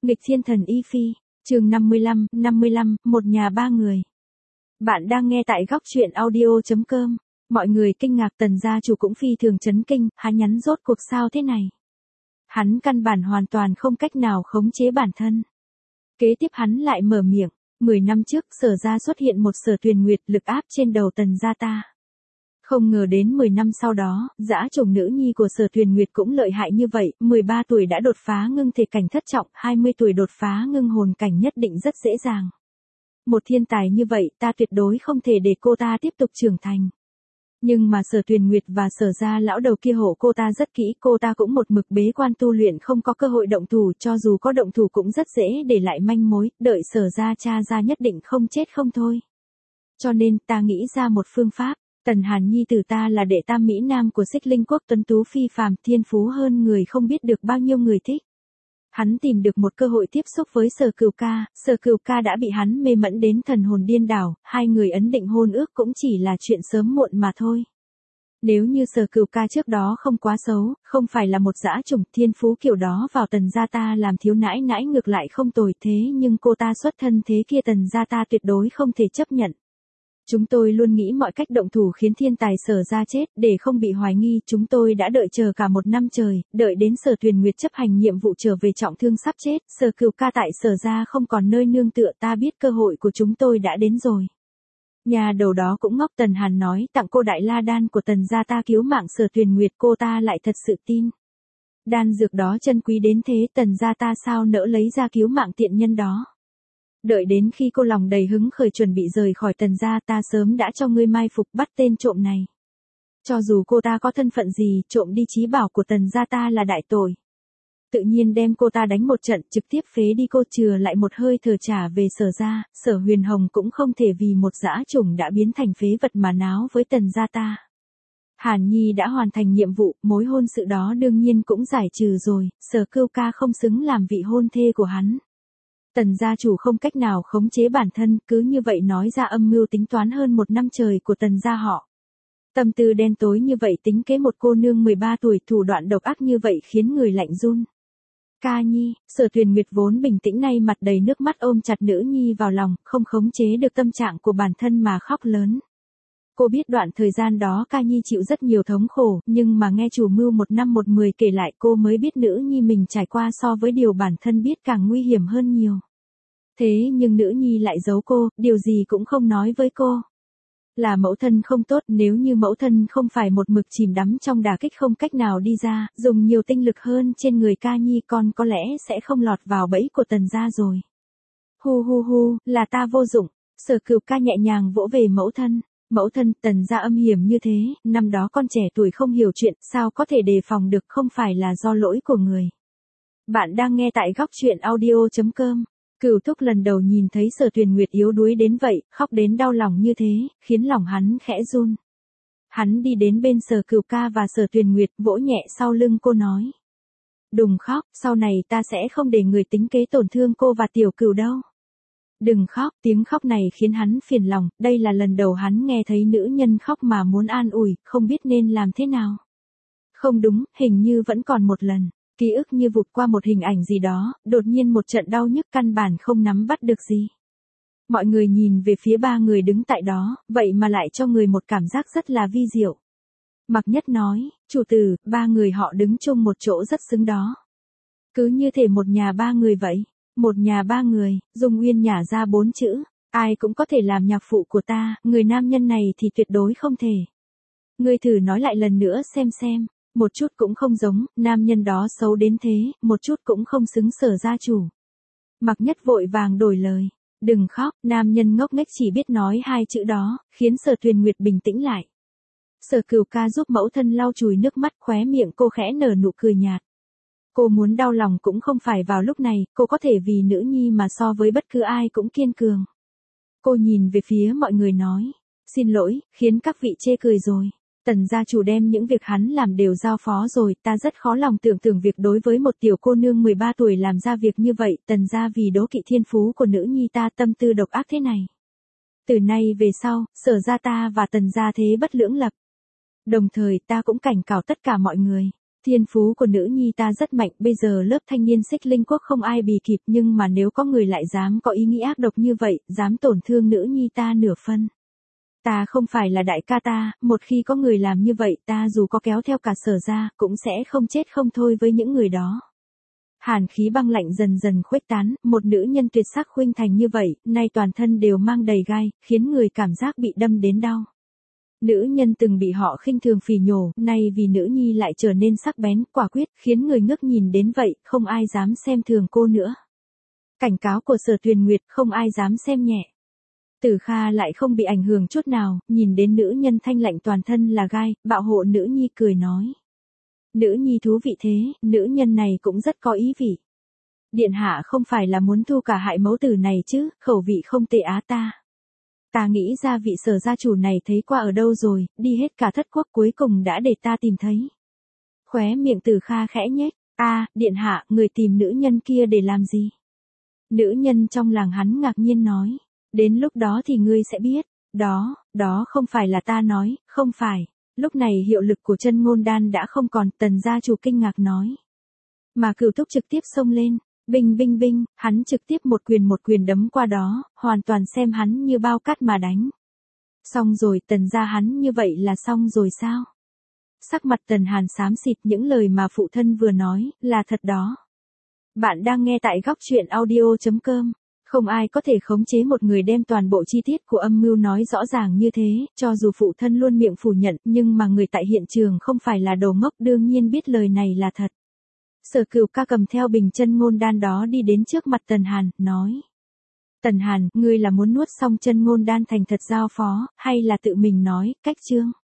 Nghịch thiên thần Y Phi, chương 55, một nhà ba người. Bạn đang nghe tại góc truyện audio.com. Mọi người kinh ngạc, Tần gia chủ cũng phi thường chấn kinh, hắn nhắn rốt cuộc sao thế này. Hắn căn bản hoàn toàn không cách nào khống chế bản thân. Kế tiếp hắn lại mở miệng, 10 năm trước Sở gia xuất hiện một Sở Tuyền Nguyệt lực áp trên đầu Tần gia ta. Không ngờ đến 10 năm sau đó, dã chủng nữ nhi của Sở Tuyền Nguyệt cũng lợi hại như vậy, 13 tuổi đã đột phá ngưng thể cảnh thất trọng, 20 tuổi đột phá ngưng hồn cảnh nhất định rất dễ dàng. Một thiên tài như vậy ta tuyệt đối không thể để cô ta tiếp tục trưởng thành. Nhưng mà Sở Tuyền Nguyệt và Sở gia lão đầu kia hộ cô ta rất kỹ, cô ta cũng một mực bế quan tu luyện không có cơ hội động thủ, cho dù có động thủ cũng rất dễ để lại manh mối, đợi Sở gia cha ra nhất định không chết không thôi. Cho nên ta nghĩ ra một phương pháp. Tần Hàn nhi tử ta là đệ tam Mỹ Nam của Xích Linh Quốc, tuấn tú phi phàm, thiên phú hơn người không biết được bao nhiêu người thích. Hắn tìm được một cơ hội tiếp xúc với Sở Cửu Ca đã bị hắn mê mẫn đến thần hồn điên đảo, hai người ấn định hôn ước cũng chỉ là chuyện sớm muộn mà thôi. Nếu như Sở Cửu Ca trước đó không quá xấu, không phải là một dã chủng, thiên phú kiểu đó vào Tần gia ta làm thiếu nãi nãi ngược lại không tồi, thế nhưng cô ta xuất thân thế kia Tần gia ta tuyệt đối không thể chấp nhận. Chúng tôi luôn nghĩ mọi cách động thủ khiến thiên tài Sở gia chết, để không bị hoài nghi, chúng tôi đã đợi chờ cả một năm trời, đợi đến Sở Tuyền Nguyệt chấp hành nhiệm vụ trở về trọng thương sắp chết, Sở Cửu Ca tại Sở gia không còn nơi nương tựa, ta biết cơ hội của chúng tôi đã đến rồi. Nhà đầu đó cũng ngốc, Tần Hàn nói tặng cô đại la đan của Tần gia ta cứu mạng Sở Tuyền Nguyệt, cô ta lại thật sự tin. Đan dược đó chân quý đến thế, Tần gia ta sao nỡ lấy ra cứu mạng tiện nhân đó. Đợi đến khi cô lòng đầy hứng khởi chuẩn bị rời khỏi Tần gia, ta sớm đã cho ngươi mai phục bắt tên trộm này. Cho dù cô ta có thân phận gì, trộm đi trí bảo của Tần gia ta là đại tội. Tự nhiên đem cô ta đánh một trận, trực tiếp phế đi cô, chừa lại một hơi thở trả về Sở gia. Sở Huyền Hồng cũng không thể vì một dã chủng đã biến thành phế vật mà náo với Tần gia ta. Hàn Nhi đã hoàn thành nhiệm vụ, mối hôn sự đó đương nhiên cũng giải trừ rồi, Sở Cửu Ca không xứng làm vị hôn thê của hắn. Tần gia chủ không cách nào khống chế bản thân, cứ như vậy nói ra âm mưu tính toán hơn một năm trời của Tần gia họ. Tâm tư đen tối như vậy tính kế một cô nương 13 tuổi, thủ đoạn độc ác như vậy khiến người lạnh run. Ca nhi, Sở Tuyền Nguyệt vốn bình tĩnh nay mặt đầy nước mắt ôm chặt nữ nhi vào lòng, không khống chế được tâm trạng của bản thân mà khóc lớn. Cô biết đoạn thời gian đó Ca nhi chịu rất nhiều thống khổ, nhưng mà nghe chủ mưu 1 năm 1 10 kể lại cô mới biết nữ nhi mình trải qua so với điều bản thân biết càng nguy hiểm hơn nhiều. Thế nhưng nữ nhi lại giấu cô, điều gì cũng không nói với cô. Là mẫu thân không tốt, nếu như mẫu thân không phải một mực chìm đắm trong đả kích không cách nào đi ra, dùng nhiều tinh lực hơn trên người Ca nhi, con có lẽ sẽ không lọt vào bẫy của Tần gia rồi. Hu, là ta vô dụng. Sở Cửu Ca nhẹ nhàng vỗ về mẫu thân. Mẫu thân, Tần gia âm hiểm như thế, năm đó con trẻ tuổi không hiểu chuyện, sao có thể đề phòng được, không phải là do lỗi của người. Bạn đang nghe tại góc truyện audio.com. Cửu Thúc lần đầu nhìn thấy Sở Tuyền Nguyệt yếu đuối đến vậy, khóc đến đau lòng như thế, khiến lòng hắn khẽ run. Hắn đi đến bên Sở Cửu Ca và Sở Tuyền Nguyệt, vỗ nhẹ sau lưng cô nói. Đừng khóc, sau này ta sẽ không để người tính kế tổn thương cô và Tiểu Cửu đâu. Đừng khóc, tiếng khóc này khiến hắn phiền lòng, đây là lần đầu hắn nghe thấy nữ nhân khóc mà muốn an ủi, không biết nên làm thế nào. Không đúng, hình như vẫn còn một lần. Ký ức như vụt qua một hình ảnh gì đó, đột nhiên một trận đau nhức căn bản không nắm bắt được gì. Mọi người nhìn về phía ba người đứng tại đó, vậy mà lại cho người một cảm giác rất là vi diệu. Mặc Nhất nói, chủ tử, ba người họ đứng chung một chỗ rất xứng đó. Cứ như thể một nhà ba người vậy. Một nhà ba người, Dung Uyên nhả ra 4 chữ, ai cũng có thể làm nhạc phụ của ta, người nam nhân này thì tuyệt đối không thể. Ngươi thử nói lại lần nữa xem. Một chút cũng không giống, nam nhân đó xấu đến thế, một chút cũng không xứng Sở gia chủ. Mặc Nhất vội vàng đổi lời. Đừng khóc, nam nhân ngốc nghếch chỉ biết nói 2 chữ đó, khiến Sở Tuyền Nguyệt bình tĩnh lại. Sở Cửu Ca giúp mẫu thân lau chùi nước mắt, khóe miệng cô khẽ nở nụ cười nhạt. Cô muốn đau lòng cũng không phải vào lúc này, cô có thể vì nữ nhi mà so với bất cứ ai cũng kiên cường. Cô nhìn về phía mọi người nói. Xin lỗi, khiến các vị chê cười rồi. Tần gia chủ đem những việc hắn làm đều giao phó rồi, ta rất khó lòng tưởng tượng việc đối với một tiểu cô nương 13 tuổi làm ra việc như vậy, Tần gia vì đố kỵ thiên phú của nữ nhi ta tâm tư độc ác thế này. Từ nay về sau, Sở gia ta và Tần gia thế bất lưỡng lập. Đồng thời ta cũng cảnh cáo tất cả mọi người, Thiên phú của nữ nhi ta rất mạnh, bây giờ lớp thanh niên Xích Linh Quốc không ai bì kịp, nhưng mà nếu có người lại dám có ý nghĩ ác độc như vậy, dám tổn thương nữ nhi ta nửa phân. Ta không phải là đại ca ta, một khi có người làm như vậy ta dù có kéo theo cả Sở ra, cũng sẽ không chết không thôi với những người đó. Hàn khí băng lạnh dần dần khuếch tán, một nữ nhân tuyệt sắc khuynh thành như vậy, nay toàn thân đều mang đầy gai, khiến người cảm giác bị đâm đến đau. Nữ nhân từng bị họ khinh thường phỉ nhổ, nay vì nữ nhi lại trở nên sắc bén, quả quyết, khiến người ngước nhìn đến vậy, không ai dám xem thường cô nữa. Cảnh cáo của Sở Tuyền Nguyệt, không ai dám xem nhẹ. Tử Kha lại không bị ảnh hưởng chút nào, nhìn đến nữ nhân thanh lạnh toàn thân là gai, bạo hộ nữ nhi cười nói. Nữ nhi thú vị thế, nữ nhân này cũng rất có ý vị. Điện hạ không phải là muốn thu cả hại mẫu tử này chứ, khẩu vị không tệ á ta. Ta nghĩ ra vị Sở gia chủ này thấy qua ở đâu rồi, đi hết cả thất quốc cuối cùng đã để ta tìm thấy. Khóe miệng Tử Kha khẽ nhếch, điện hạ, người tìm nữ nhân kia để làm gì? Nữ nhân trong làng hắn ngạc nhiên nói, đến lúc đó thì ngươi sẽ biết, đó không phải là ta nói, không phải. Lúc này hiệu lực của chân ngôn đan đã không còn, Tần gia chủ kinh ngạc nói. Mà Cửu Thúc trực tiếp xông lên, binh, hắn trực tiếp một quyền đấm qua đó, hoàn toàn xem hắn như bao cát mà đánh. Xong rồi, Tần gia hắn như vậy là xong rồi sao? Sắc mặt Tần Hàn xám xịt, những lời mà phụ thân vừa nói, là thật đó. Bạn đang nghe tại góc truyện audio.com. Không ai có thể khống chế một người đem toàn bộ chi tiết của âm mưu nói rõ ràng như thế, cho dù phụ thân luôn miệng phủ nhận, nhưng mà người tại hiện trường không phải là đồ ngốc, đương nhiên biết lời này là thật. Sở Cửu ca cầm theo bình chân ngôn đan đó đi đến trước mặt Tần Hàn, nói. Tần Hàn, ngươi là muốn nuốt xong chân ngôn đan thành thật giao phó, hay là tự mình nói, cách chương?